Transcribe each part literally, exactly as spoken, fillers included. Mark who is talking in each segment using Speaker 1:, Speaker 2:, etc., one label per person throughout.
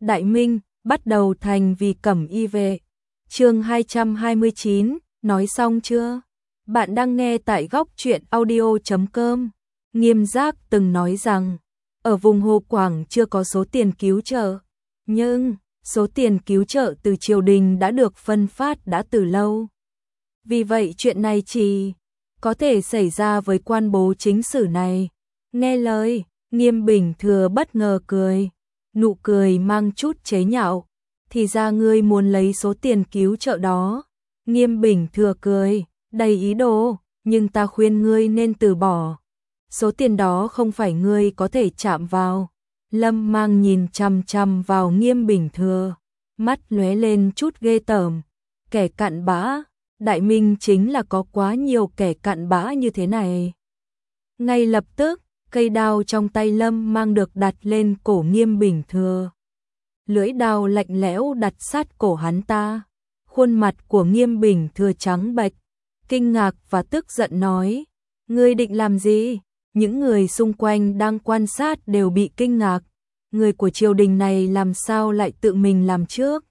Speaker 1: Đại Minh, bắt đầu thành vì cẩm y vệ. Chương hai trăm hai mươi chín, nói xong chưa? Bạn đang nghe tại góc truyện audio chấm com. Nghiêm Giác từng nói rằng, ở vùng Hồ Quảng chưa có số tiền cứu trợ, nhưng số tiền cứu trợ từ triều đình đã được phân phát đã từ lâu. Vì vậy chuyện này chỉ có thể xảy ra với quan bố chính sử này. Nghe lời, Nghiêm Bình Thừa bất ngờ cười, nụ cười mang chút chế nhạo. Thì ra ngươi muốn lấy số tiền cứu trợ đó. Nghiêm Bình Thừa cười, đầy ý đồ, nhưng ta khuyên ngươi nên từ bỏ. Số tiền đó không phải ngươi có thể chạm vào. Lâm Mang nhìn chằm chằm vào Nghiêm Bình Thừa, mắt lóe lên chút ghê tởm. Kẻ cặn bã, Đại Minh chính là có quá nhiều kẻ cặn bã như thế này. Ngay lập tức, cây đao trong tay Lâm Mang được đặt lên cổ Nghiêm Bình Thừa. Lưỡi đao lạnh lẽo đặt sát cổ hắn ta. Khuôn mặt của Nghiêm Bình Thừa trắng bệch, kinh ngạc và tức giận nói: ngươi định làm gì? Những người xung quanh đang quan sát đều bị kinh ngạc. Người của triều đình này làm sao lại tự mình làm trước?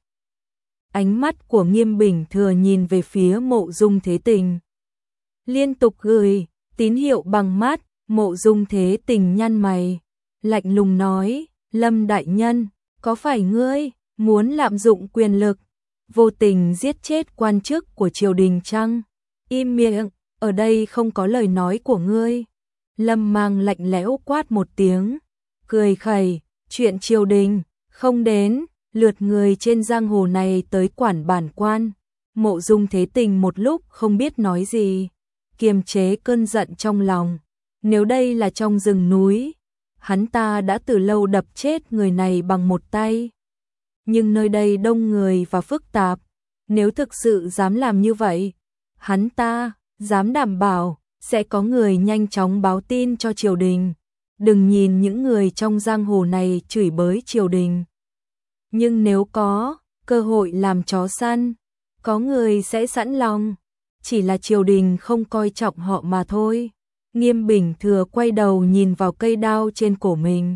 Speaker 1: Ánh mắt của Nghiêm Bình Thừa nhìn về phía Mộ Dung Thế Tình, liên tục gửi tín hiệu bằng mắt. Mộ Dung Thế Tình nhăn mày, lạnh lùng nói: Lâm đại nhân, có phải ngươi muốn lạm dụng quyền lực, vô tình giết chết quan chức của triều đình chăng? Im miệng, ở đây không có lời nói của ngươi. Lâm Mang lạnh lẽo quát một tiếng, cười khẩy, chuyện triều đình không đến lượt người trên giang hồ này tới quản bản quan. Mộ Dung Thế Tình một lúc không biết nói gì, kiềm chế cơn giận trong lòng. Nếu đây là trong rừng núi, hắn ta đã từ lâu đập chết người này bằng một tay. Nhưng nơi đây đông người và phức tạp, nếu thực sự dám làm như vậy, hắn ta dám đảm bảo sẽ có người nhanh chóng báo tin cho triều đình. Đừng nhìn những người trong giang hồ này chửi bới triều đình, nhưng nếu có cơ hội làm chó săn, có người sẽ sẵn lòng. Chỉ là triều đình không coi trọng họ mà thôi. Nghiêm Bình Thừa quay đầu nhìn vào cây đao trên cổ mình,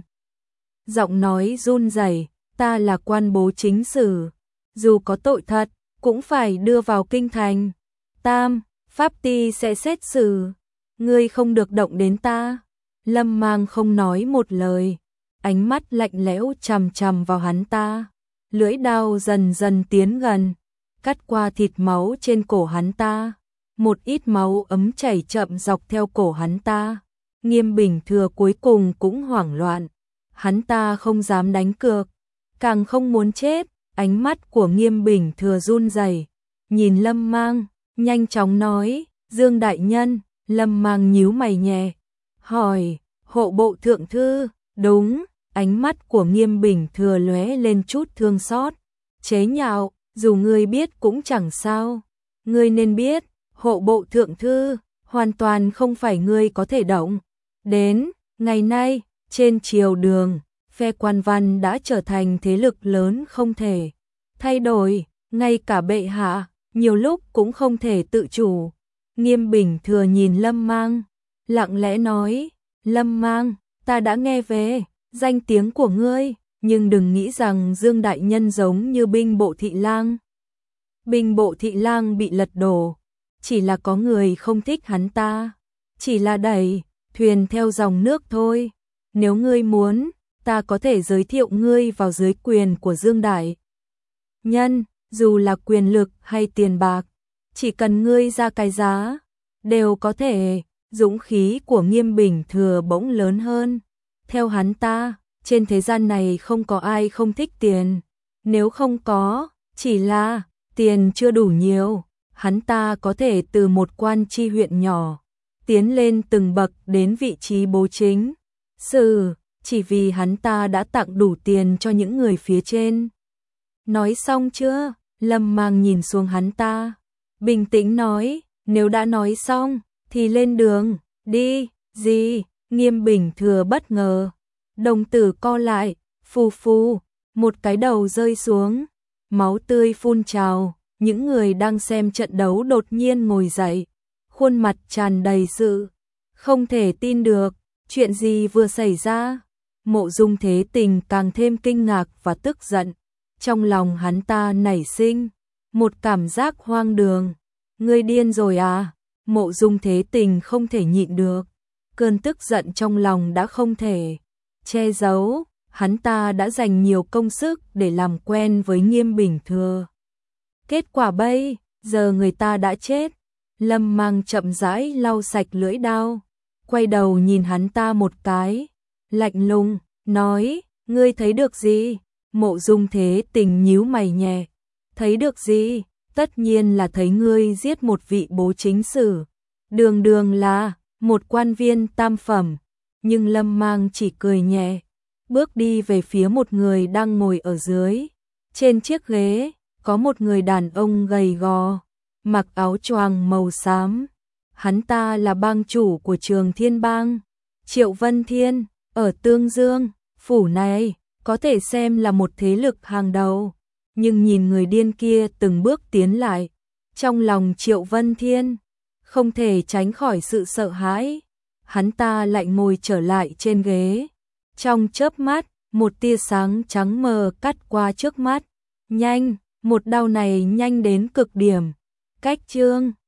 Speaker 1: giọng nói run rẩy: ta là quan bố chính sử, dù có tội thật cũng phải đưa vào kinh thành. Tam Pháp Ty sẽ xét xử, ngươi không được động đến ta. Lâm Mang không nói một lời, ánh mắt lạnh lẽo chằm chằm vào hắn ta. Lưỡi đao dần dần tiến gần, cắt qua thịt máu trên cổ hắn ta. Một ít máu ấm chảy chậm dọc theo cổ hắn ta. Nghiêm Bình Thừa cuối cùng cũng hoảng loạn. Hắn ta không dám đánh cược, càng không muốn chết. Ánh mắt của Nghiêm Bình Thừa run rẩy, nhìn Lâm Mang, nhanh chóng nói: Dương đại nhân. Lâm Mang nhíu mày nhẹ, hỏi: hộ bộ thượng thư? Đúng. Ánh mắt của Nghiêm Bình Thừa lóe lên chút thương xót, chế nhạo: dù ngươi biết cũng chẳng sao. Ngươi nên biết, hộ bộ thượng thư hoàn toàn không phải ngươi có thể động đến. Ngày nay, trên triều đường, phe quan văn đã trở thành thế lực lớn không thể thay đổi, ngay cả bệ hạ nhiều lúc cũng không thể tự chủ. Nghiêm Bình Thừa nhìn Lâm Mang, lặng lẽ nói: Lâm Mang, ta đã nghe về danh tiếng của ngươi, nhưng đừng nghĩ rằng Dương đại nhân giống như binh bộ thị lang. Binh bộ thị lang bị lật đổ, chỉ là có người không thích hắn ta, chỉ là đẩy thuyền theo dòng nước thôi. Nếu ngươi muốn, ta có thể giới thiệu ngươi vào dưới quyền của Dương đại nhân, dù là quyền lực hay tiền bạc, chỉ cần ngươi ra cái giá, đều có thể. Dũng khí của Nghiêm Bình Thừa bỗng lớn hơn. Theo hắn ta, trên thế gian này không có ai không thích tiền. Nếu không có, chỉ là tiền chưa đủ nhiều, hắn ta có thể từ một quan tri huyện nhỏ tiến lên từng bậc đến vị trí bố chính sử, chỉ vì hắn ta đã tặng đủ tiền cho những người phía trên. Nói xong chưa? Lâm Mang nhìn xuống hắn ta, bình tĩnh nói: nếu đã nói xong thì lên đường đi. Gì? Nghiêm Bình Thừa bất ngờ, đồng tử co lại, phù phù, một cái đầu rơi xuống, máu tươi phun trào. Những người đang xem trận đấu đột nhiên ngồi dậy, khuôn mặt tràn đầy sự không thể tin được. Chuyện gì vừa xảy ra? Mộ Dung Thế Tình càng thêm kinh ngạc và tức giận. Trong lòng hắn ta nảy sinh một cảm giác hoang đường. Ngươi điên rồi à? Mộ Dung Thế Tình không thể nhịn được. Cơn tức giận trong lòng đã không thể che giấu. Hắn ta đã dành nhiều công sức để làm quen với Nghiêm Bình Thừa. Kết quả bây giờ người ta đã chết. Lâm Mang chậm rãi lau sạch lưỡi dao, quay đầu nhìn hắn ta một cái, lạnh lùng nói: ngươi thấy được gì? Mộ Dung Thế Tình nhíu mày nhẹ. Thấy được gì? Tất nhiên là thấy ngươi giết một vị bố chính sử, đường đường là một quan viên tam phẩm. Nhưng Lâm Mang chỉ cười nhẹ, bước đi về phía một người đang ngồi ở dưới. Trên chiếc ghế có một người đàn ông gầy gò, mặc áo choàng màu xám. Hắn ta là bang chủ của Trường Thiên Bang, Triệu Vân Thiên, ở Tương Dương. Phủ này có thể xem là một thế lực hàng đầu, nhưng nhìn người điên kia từng bước tiến lại, trong lòng Triệu Vân Thiên không thể tránh khỏi sự sợ hãi. Hắn ta lại ngồi trở lại trên ghế. Trong chớp mắt, một tia sáng trắng mờ cắt qua trước mắt. Nhanh, một đao này nhanh đến cực điểm. Cách chương